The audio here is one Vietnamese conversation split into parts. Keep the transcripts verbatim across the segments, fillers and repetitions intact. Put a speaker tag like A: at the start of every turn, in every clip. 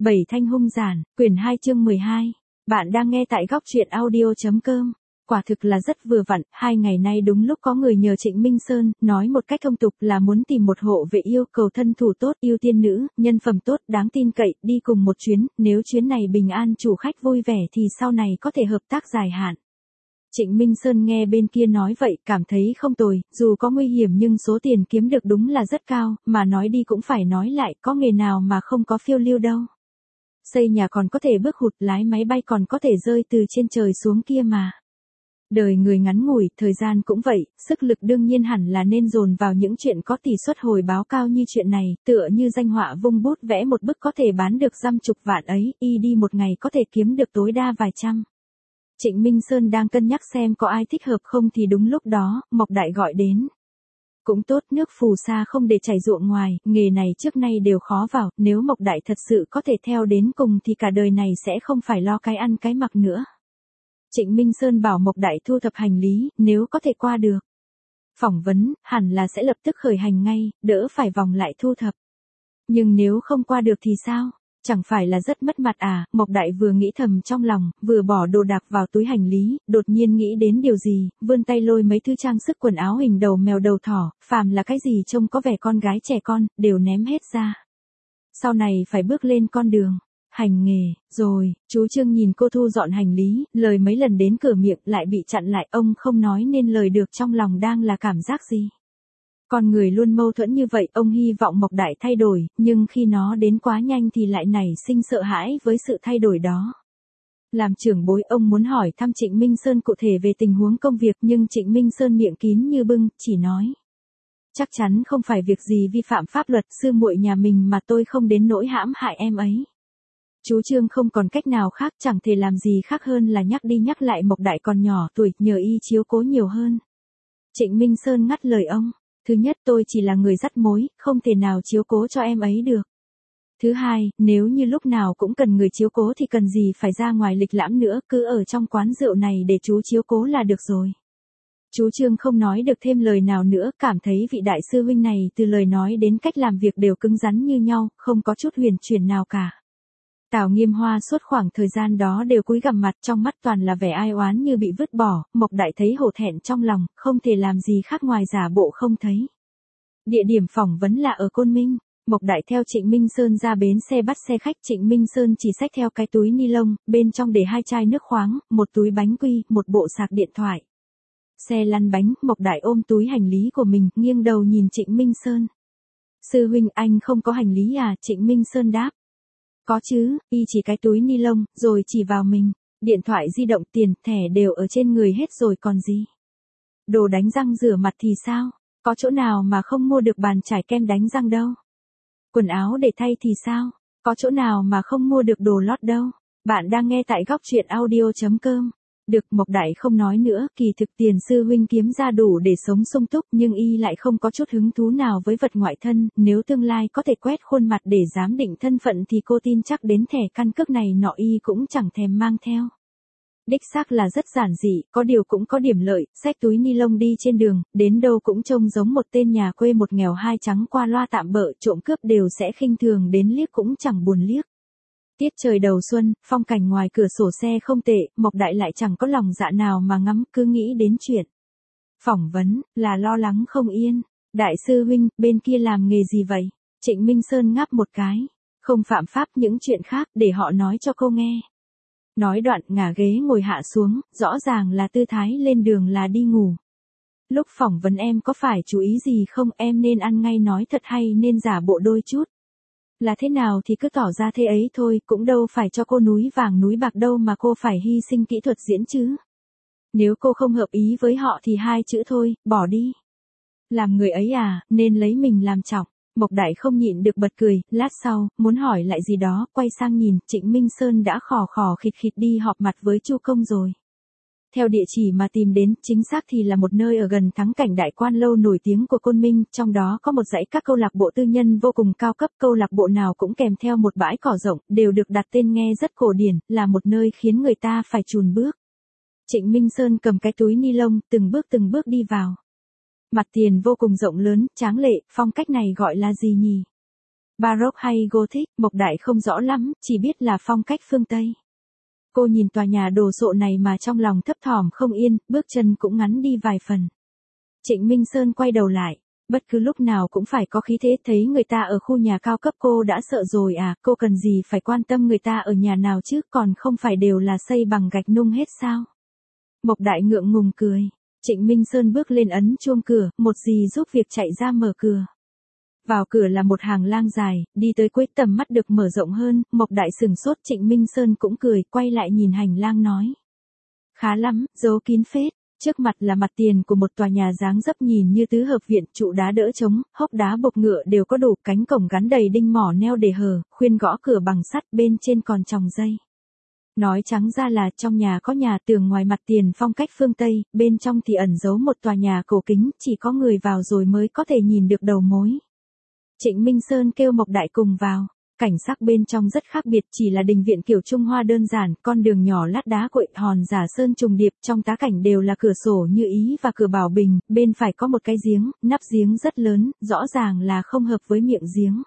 A: Bảy thanh hung giản, quyển hai chương mười hai. Bạn đang nghe tại góc truyện audio.com. Quả thực là rất vừa vặn, hai ngày nay đúng lúc có người nhờ Trịnh Minh Sơn, nói một cách thông tục là muốn tìm một hộ vệ yêu cầu thân thủ tốt, yêu tiên nữ, nhân phẩm tốt, đáng tin cậy, đi cùng một chuyến, nếu chuyến này bình an chủ khách vui vẻ thì sau này có thể hợp tác dài hạn. Trịnh Minh Sơn nghe bên kia nói vậy, cảm thấy không tồi, dù có nguy hiểm nhưng số tiền kiếm được đúng là rất cao, mà nói đi cũng phải nói lại, có nghề nào mà không có phiêu lưu đâu. Xây nhà còn có thể bước hụt, lái máy bay còn có thể rơi từ trên trời xuống kia mà. Đời người ngắn ngủi, thời gian cũng vậy, sức lực đương nhiên hẳn là nên dồn vào những chuyện có tỷ suất hồi báo cao như chuyện này, tựa như danh họa vung bút vẽ một bức có thể bán được dăm chục vạn ấy, y đi một ngày có thể kiếm được tối đa vài trăm. Trịnh Minh Sơn đang cân nhắc xem có ai thích hợp không thì đúng lúc đó, Mộc Đại gọi đến. Cũng tốt, nước phù sa không để chảy ruộng ngoài, nghề này trước nay đều khó vào, nếu Mộc Đại thật sự có thể theo đến cùng thì cả đời này sẽ không phải lo cái ăn cái mặc nữa. Trịnh Minh Sơn bảo Mộc Đại thu thập hành lý, nếu có thể qua được phỏng vấn, hẳn là sẽ lập tức khởi hành ngay, đỡ phải vòng lại thu thập. Nhưng nếu không qua được thì sao? Chẳng phải là rất mất mặt à, Mộc Đại vừa nghĩ thầm trong lòng, vừa bỏ đồ đạc vào túi hành lý, đột nhiên nghĩ đến điều gì, vươn tay lôi mấy thứ trang sức quần áo hình đầu mèo đầu thỏ, phàm là cái gì trông có vẻ con gái trẻ con, đều ném hết ra. Sau này phải bước lên con đường hành nghề, rồi, chú Trương nhìn cô thu dọn hành lý, lời mấy lần đến cửa miệng lại bị chặn lại, ông không nói nên lời được, trong lòng đang là cảm giác gì. Con người luôn mâu thuẫn như vậy, ông hy vọng Mộc Đại thay đổi, nhưng khi nó đến quá nhanh thì lại nảy sinh sợ hãi với sự thay đổi đó. Làm trưởng bối, ông muốn hỏi thăm Trịnh Minh Sơn cụ thể về tình huống công việc, nhưng Trịnh Minh Sơn miệng kín như bưng, chỉ nói. Chắc chắn không phải việc gì vi phạm pháp luật, sư muội nhà mình mà tôi không đến nỗi hãm hại em ấy. Chú Trương không còn cách nào khác, chẳng thể làm gì khác hơn là nhắc đi nhắc lại Mộc Đại còn nhỏ tuổi, nhờ y chiếu cố nhiều hơn. Trịnh Minh Sơn ngắt lời ông. Thứ nhất, tôi chỉ là người dắt mối, không thể nào chiếu cố cho em ấy được. Thứ hai, nếu như lúc nào cũng cần người chiếu cố thì cần gì phải ra ngoài lịch lãm nữa, cứ ở trong quán rượu này để chú chiếu cố là được rồi. Chú Trương không nói được thêm lời nào nữa, cảm thấy vị đại sư huynh này từ lời nói đến cách làm việc đều cứng rắn như nhau, không có chút huyền chuyển nào cả. Tào Nghiêm Hoa suốt khoảng thời gian đó đều cúi gằm mặt, trong mắt toàn là vẻ ai oán như bị vứt bỏ, Mộc Đại thấy hổ thẹn trong lòng, không thể làm gì khác ngoài giả bộ không thấy. Địa điểm phỏng vấn là ở Côn Minh, Mộc Đại theo Trịnh Minh Sơn ra bến xe bắt xe khách, Trịnh Minh Sơn chỉ xách theo cái túi ni lông, bên trong để hai chai nước khoáng, một túi bánh quy, một bộ sạc điện thoại. Xe lăn bánh, Mộc Đại ôm túi hành lý của mình, nghiêng đầu nhìn Trịnh Minh Sơn. Sư huynh, anh không có hành lý à? Trịnh Minh Sơn đáp. Có chứ, y chỉ cái túi ni lông, rồi chỉ vào mình, điện thoại di động, tiền, thẻ đều ở trên người hết rồi còn gì. Đồ đánh răng rửa mặt thì sao, có chỗ nào mà không mua được bàn chải kem đánh răng đâu. Quần áo để thay thì sao, có chỗ nào mà không mua được đồ lót đâu. Bạn đang nghe tại góc truyện audio.com. Được, Mộc Đại không nói nữa, kỳ thực tiền sư huynh kiếm ra đủ để sống sung túc, nhưng y lại không có chút hứng thú nào với vật ngoại thân, nếu tương lai có thể quét khuôn mặt để giám định thân phận thì cô tin chắc đến thẻ căn cước này nọ y cũng chẳng thèm mang theo. Đích xác là rất giản dị, có điều cũng có điểm lợi, xách túi ni lông đi trên đường, đến đâu cũng trông giống một tên nhà quê một nghèo hai trắng qua loa tạm bợ, trộm cướp đều sẽ khinh thường đến liếc cũng chẳng buồn liếc. Tiết trời đầu xuân, phong cảnh ngoài cửa sổ xe không tệ, Mộc Đại lại chẳng có lòng dạ nào mà ngắm, cứ nghĩ đến chuyện phỏng vấn, là lo lắng không yên. Đại sư huynh, bên kia làm nghề gì vậy? Trịnh Minh Sơn ngáp một cái. Không phạm pháp, những chuyện khác, để họ nói cho cô nghe. Nói đoạn, ngả ghế ngồi hạ xuống, rõ ràng là tư thái lên đường là đi ngủ. Lúc phỏng vấn em có phải chú ý gì không? Em nên ăn ngay nói thật hay nên giả bộ đôi chút? Là thế nào thì cứ tỏ ra thế ấy thôi, cũng đâu phải cho cô núi vàng núi bạc đâu mà cô phải hy sinh kỹ thuật diễn chứ. Nếu cô không hợp ý với họ thì hai chữ thôi, bỏ đi. Làm người ấy à, nên lấy mình làm trọng. Mộc Đại không nhịn được bật cười, lát sau, muốn hỏi lại gì đó, quay sang nhìn, Trịnh Minh Sơn đã khò khò khịt khịt đi họp mặt với Chu Công rồi. Theo địa chỉ mà tìm đến, chính xác thì là một nơi ở gần thắng cảnh Đại Quan lâu nổi tiếng của Côn Minh, trong đó có một dãy các câu lạc bộ tư nhân vô cùng cao cấp, câu lạc bộ nào cũng kèm theo một bãi cỏ rộng, đều được đặt tên nghe rất cổ điển, là một nơi khiến người ta phải chùn bước. Trịnh Minh Sơn cầm cái túi ni lông, từng bước từng bước đi vào. Mặt tiền vô cùng rộng lớn, tráng lệ, phong cách này gọi là gì nhỉ? Baroque hay Gothic, Mộc Đại không rõ lắm, chỉ biết là phong cách phương Tây. Cô nhìn tòa nhà đồ sộ này mà trong lòng thấp thỏm không yên, bước chân cũng ngắn đi vài phần. Trịnh Minh Sơn quay đầu lại, bất cứ lúc nào cũng phải có khí thế, thấy người ta ở khu nhà cao cấp cô đã sợ rồi à, cô cần gì phải quan tâm người ta ở nhà nào chứ, còn không phải đều là xây bằng gạch nung hết sao. Mộc Đại ngượng ngùng cười, Trịnh Minh Sơn bước lên ấn chuông cửa, một dì giúp việc chạy ra mở cửa. Vào cửa là một hàng lang dài, đi tới cuối tầm mắt được mở rộng hơn, Mộc Đại sừng sốt, Trịnh Minh Sơn cũng cười, quay lại nhìn hành lang nói. Khá lắm, giấu kín phết, trước mặt là mặt tiền của một tòa nhà dáng dấp nhìn như tứ hợp viện, trụ đá đỡ trống, hốc đá bộc ngựa đều có đủ, cánh cổng gắn đầy đinh mỏ neo để hở, khuyên gõ cửa bằng sắt, bên trên còn tròng dây. Nói trắng ra là trong nhà có nhà tường ngoài mặt tiền phong cách phương Tây, bên trong thì ẩn giấu một tòa nhà cổ kính, chỉ có người vào rồi mới có thể nhìn được đầu mối. Trịnh Minh Sơn kêu Mộc Đại cùng vào, cảnh sắc bên trong rất khác biệt, chỉ là đình viện kiểu Trung Hoa đơn giản, con đường nhỏ lát đá cội, hòn giả sơn trùng điệp, trong tá cảnh đều là cửa sổ như ý và cửa bảo bình, bên phải có một cái giếng, nắp giếng rất lớn, rõ ràng là không hợp với miệng giếng.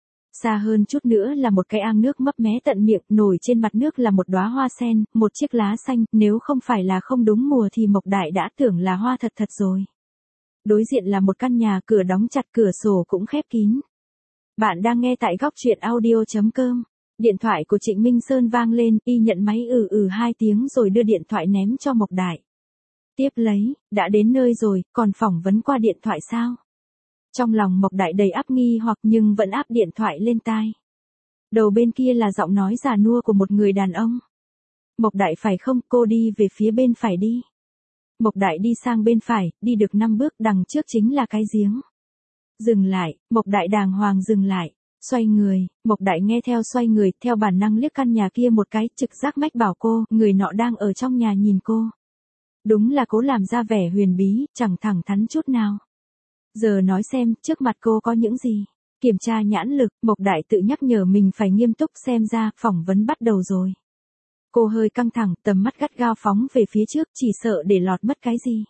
A: Xa hơn chút nữa là một cái ao nước mấp mé tận miệng, nổi trên mặt nước là một đóa hoa sen, một chiếc lá xanh, nếu không phải là không đúng mùa thì Mộc Đại đã tưởng là hoa thật thật rồi. Đối diện là một căn nhà, cửa đóng chặt, cửa sổ cũng khép kín. Bạn đang nghe tại góc truyện audio chấm com. Điện thoại của Trịnh Minh Sơn vang lên, y nhận máy ừ ừ hai tiếng rồi đưa điện thoại ném cho Mộc Đại. Tiếp lấy, đã đến nơi rồi, còn phỏng vấn qua điện thoại sao? Trong lòng Mộc Đại đầy áp nghi hoặc nhưng vẫn áp điện thoại lên tai. Đầu bên kia là giọng nói già nua của một người đàn ông. Mộc Đại phải không, cô đi về phía bên phải đi. Mộc Đại đi sang bên phải, đi được năm bước, đằng trước chính là cái giếng. Dừng lại, Mộc Đại đàng hoàng dừng lại, xoay người, Mộc Đại nghe theo xoay người, theo bản năng liếc căn nhà kia một cái, trực giác mách bảo cô, người nọ đang ở trong nhà nhìn cô. Đúng là cố làm ra vẻ huyền bí, chẳng thẳng thắn chút nào. Giờ nói xem, trước mặt cô có những gì? Kiểm tra nhãn lực, Mộc Đại tự nhắc nhở mình phải nghiêm túc, xem ra, phỏng vấn bắt đầu rồi. Cô hơi căng thẳng, tầm mắt gắt gao phóng về phía trước, chỉ sợ để lọt mất cái gì.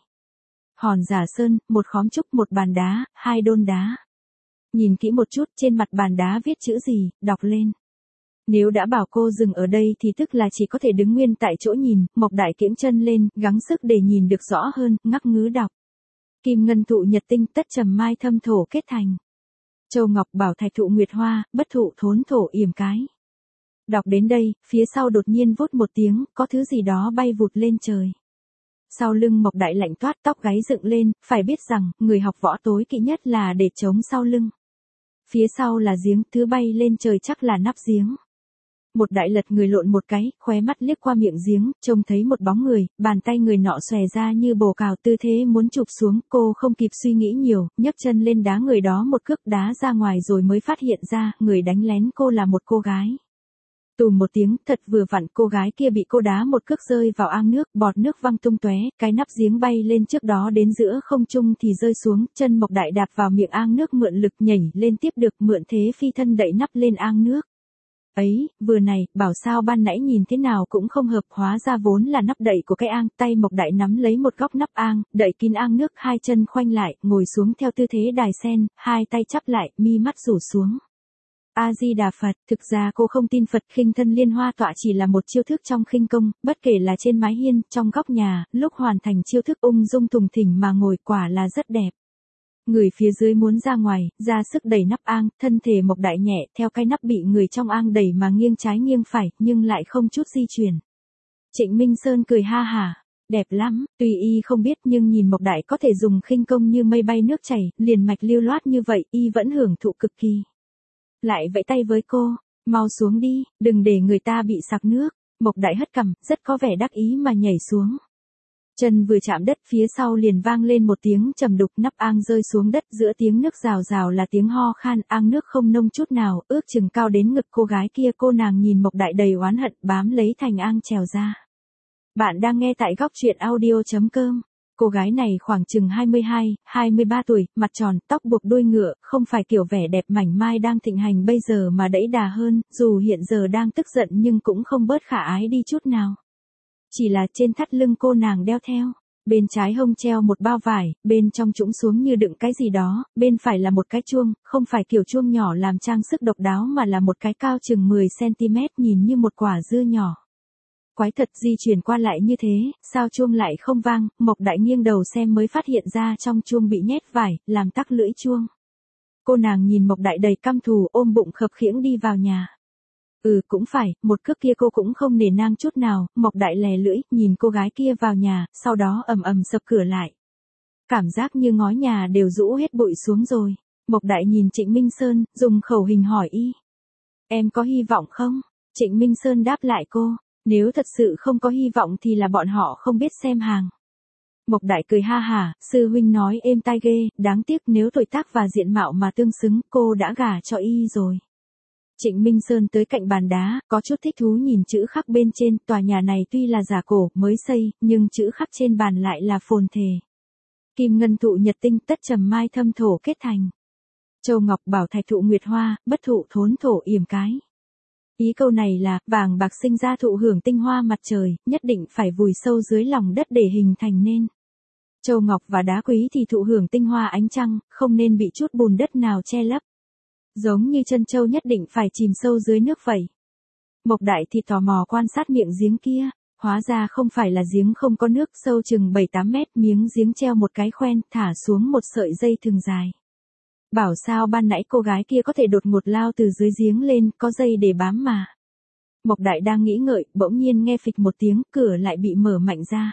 A: Hòn giả sơn, một khóm trúc, một bàn đá, hai đôn đá. Nhìn kỹ một chút, trên mặt bàn đá viết chữ gì, đọc lên. Nếu đã bảo cô dừng ở đây thì tức là chỉ có thể đứng nguyên tại chỗ nhìn, Mộc Đại kiễng chân lên, gắng sức để nhìn được rõ hơn, ngắc ngứ đọc. Kim ngân thụ nhật tinh, tất trầm mai thâm thổ kết thành. Châu ngọc bảo thạch thụ nguyệt hoa, bất thụ thốn thổ yểm cái. Đọc đến đây, phía sau đột nhiên vút một tiếng, có thứ gì đó bay vụt lên trời. Sau lưng Mộc Đại lạnh toát, tóc gáy dựng lên, phải biết rằng, người học võ tối kỵ nhất là để chống sau lưng. Phía sau là giếng, thứ bay lên trời chắc là nắp giếng. Một đại lật người lộn một cái, khóe mắt liếc qua miệng giếng, trông thấy một bóng người, bàn tay người nọ xòe ra như bồ cào, tư thế muốn chụp xuống, cô không kịp suy nghĩ nhiều, nhấc chân lên đá người đó một cước, đá ra ngoài rồi mới phát hiện ra, người đánh lén cô là một cô gái. Tùm một tiếng, thật vừa vặn, cô gái kia bị cô đá một cước rơi vào ao nước, bọt nước văng tung tóe, cái nắp giếng bay lên trước đó đến giữa không trung thì rơi xuống, chân Mộc Đại đạp vào miệng ao nước, mượn lực nhảy lên tiếp được, mượn thế phi thân đẩy nắp lên ao nước. Ấy, vừa này, bảo sao ban nãy nhìn thế nào cũng không hợp, hóa ra vốn là nắp đậy của cái ang, tay Mộc Đại nắm lấy một góc nắp ang, đậy kín ang nước, hai chân khoanh lại, ngồi xuống theo tư thế đài sen, hai tay chắp lại, mi mắt rủ xuống. A-di-đà Phật, thực ra cô không tin Phật, khinh thân liên hoa tọa chỉ là một chiêu thức trong khinh công, bất kể là trên mái hiên, trong góc nhà, lúc hoàn thành chiêu thức ung dung thùng thình mà ngồi, quả là rất đẹp. Người phía dưới muốn ra ngoài, ra sức đẩy nắp ang, thân thể Mộc Đại nhẹ, theo cái nắp bị người trong ang đẩy mà nghiêng trái nghiêng phải, nhưng lại không chút di chuyển. Trịnh Minh Sơn cười ha hả, đẹp lắm, tuy y không biết nhưng nhìn Mộc Đại có thể dùng khinh công như mây bay nước chảy, liền mạch lưu loát như vậy, y vẫn hưởng thụ cực kỳ. Lại vẫy tay với cô, mau xuống đi, đừng để người ta bị sặc nước. Mộc Đại hất cằm, rất có vẻ đắc ý mà nhảy xuống. Chân vừa chạm đất, phía sau liền vang lên một tiếng trầm đục, nắp ang rơi xuống đất, giữa tiếng nước rào rào là tiếng ho khan, ang nước không nông chút nào, ước chừng cao đến ngực cô gái kia, cô nàng nhìn Mộc Đại đầy oán hận, bám lấy thành ang trèo ra. Bạn đang nghe tại góc truyện audio chấm com. Cô gái này khoảng chừng hai mươi hai, hai mươi ba tuổi, mặt tròn, tóc buộc đuôi ngựa, không phải kiểu vẻ đẹp mảnh mai đang thịnh hành bây giờ mà đẫy đà hơn, dù hiện giờ đang tức giận nhưng cũng không bớt khả ái đi chút nào. Chỉ là trên thắt lưng cô nàng đeo theo Bên trái hông treo một bao vải, bên trong trũng xuống như đựng cái gì đó, bên phải là một cái chuông, không phải kiểu chuông nhỏ làm trang sức độc đáo mà là một cái cao chừng mười xăng-ti-mét nhìn như một quả dưa nhỏ. Quái thật, di chuyển qua lại như thế, sao chuông lại không vang? Mộc Đại nghiêng đầu xem mới phát hiện ra trong chuông bị nhét vải, làm tắc lưỡi chuông. Cô nàng nhìn Mộc Đại đầy căm thù, ôm bụng khập khiễng đi vào nhà. Ừ cũng phải, một cước kia cô cũng không nể nang chút nào. Mộc Đại lè lưỡi, nhìn cô gái kia vào nhà, sau đó ầm ầm sập cửa lại. Cảm giác như ngói nhà đều rũ hết bụi xuống rồi. Mộc Đại nhìn Trịnh Minh Sơn, dùng khẩu hình hỏi y. Em có hy vọng không? Trịnh Minh Sơn đáp lại cô. Nếu thật sự không có hy vọng thì là bọn họ không biết xem hàng. Mộc Đại cười ha hả, sư huynh nói êm tai ghê, đáng tiếc nếu tuổi tác và diện mạo mà tương xứng, cô đã gả cho y rồi. Trịnh Minh Sơn tới cạnh bàn đá, có chút thích thú nhìn chữ khắc bên trên, tòa nhà này tuy là giả cổ, mới xây, nhưng chữ khắc trên bàn lại là phồn thề. Kim ngân thụ nhật tinh, tất trầm mai thâm thổ kết thành. Châu ngọc bảo thạch thụ nguyệt hoa, bất thụ thốn thổ yểm cái. Ý câu này là, vàng bạc sinh ra thụ hưởng tinh hoa mặt trời, nhất định phải vùi sâu dưới lòng đất để hình thành nên. Châu ngọc và đá quý thì thụ hưởng tinh hoa ánh trăng, không nên bị chút bùn đất nào che lấp. Giống như chân châu nhất định phải chìm sâu dưới nước vậy. Mộc Đại thì tò mò quan sát miệng giếng kia, hóa ra không phải là giếng không có nước, sâu chừng bảy tám mét, miếng giếng treo một cái khoen, thả xuống một sợi dây thừng dài. Bảo sao ban nãy cô gái kia có thể đột ngột lao từ dưới giếng lên, có dây để bám mà. Mộc Đại đang nghĩ ngợi, bỗng nhiên nghe phịch một tiếng, cửa lại bị mở mạnh ra.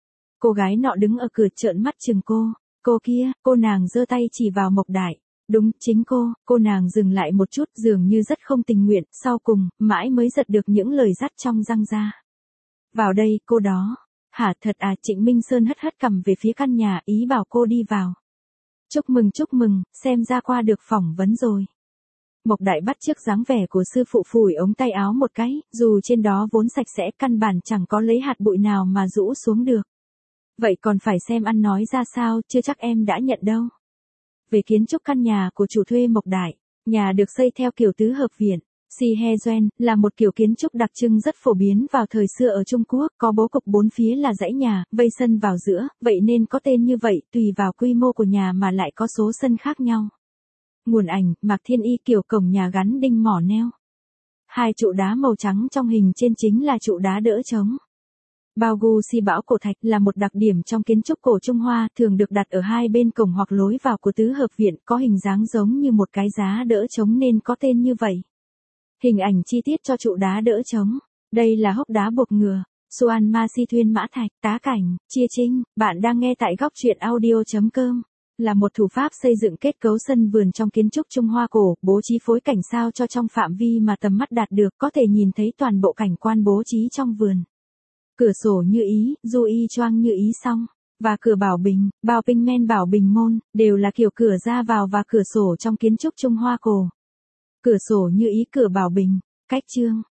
A: Cô gái nọ đứng ở cửa trợn mắt chừng cô. Cô kia, cô nàng giơ tay chỉ vào Mộc Đại. Đúng, chính cô. Cô nàng dừng lại một chút, dường như rất không tình nguyện, sau cùng, mãi mới giật được những lời dắt trong răng ra. Vào đây, cô đó. Hả thật à? Trịnh Minh Sơn hất hất cằm về phía căn nhà, ý bảo cô đi vào. Chúc mừng chúc mừng, xem ra qua được phỏng vấn rồi. Mộc Đại bắt chước dáng vẻ của sư phụ, phủi ống tay áo một cái, dù trên đó vốn sạch sẽ, căn bản chẳng có lấy hạt bụi nào mà rũ xuống được. Vậy còn phải xem ăn nói ra sao, chưa chắc em đã nhận đâu. Về kiến trúc căn nhà của chủ thuê Mộc Đại, nhà được xây theo kiểu tứ hợp viện. Si He Duan là một kiểu kiến trúc đặc trưng rất phổ biến vào thời xưa ở Trung Quốc, có bố cục bốn phía là dãy nhà, vây sân vào giữa, vậy nên có tên như vậy, tùy vào quy mô của nhà mà lại có số sân khác nhau. Nguồn ảnh, Mạc Thiên Y, kiểu cổng nhà gắn đinh mỏ neo. Hai trụ đá màu trắng trong hình trên chính là trụ đá đỡ trống. Bao gu si bão cổ thạch là một đặc điểm trong kiến trúc cổ Trung Hoa, thường được đặt ở hai bên cổng hoặc lối vào của tứ hợp viện, có hình dáng giống như một cái giá đỡ trống nên có tên như vậy. Hình ảnh chi tiết cho trụ đá đỡ trống. Đây là hốc đá buộc ngựa. Xuan Ma Si Thuyên Mã Thạch, Tá Cảnh, Chia Trinh. Bạn đang nghe tại góc truyện audio chấm com. Là một thủ pháp xây dựng kết cấu sân vườn trong kiến trúc Trung Hoa cổ, bố trí phối cảnh sao cho trong phạm vi mà tầm mắt đạt được, có thể nhìn thấy toàn bộ cảnh quan bố trí trong vườn. Cửa sổ như ý, du y choang như ý xong, và cửa bảo bình, bao pinh men bảo bình môn, đều là kiểu cửa ra vào và cửa sổ trong kiến trúc Trung Hoa cổ. Cửa sổ như ý, cửa bảo bình, cách chương.